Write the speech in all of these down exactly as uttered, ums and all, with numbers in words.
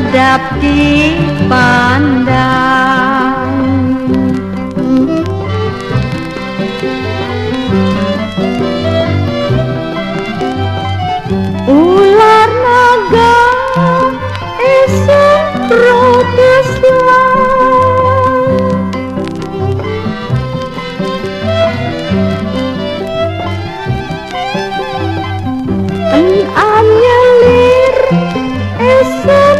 sedap dipandang. Ular naga esok proteslah, en anyelir esok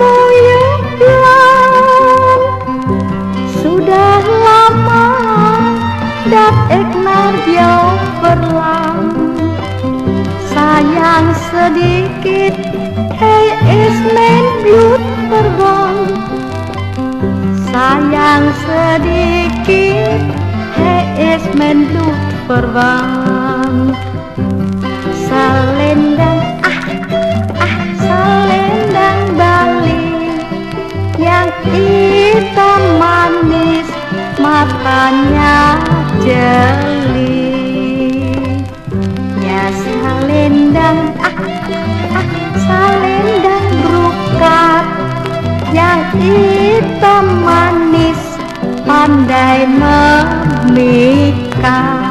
moyoklan. Sudah lama dat eknar jauh berlang, sayang sedikit hey ismen blut terbang. Sayang sedikit hey ismen blut terbang. Selendang ah ah selendang Bali yang hitam manis, matanya jeli. Ya selendang ah ah selendang brokat yang hitam manis, pandai memikat.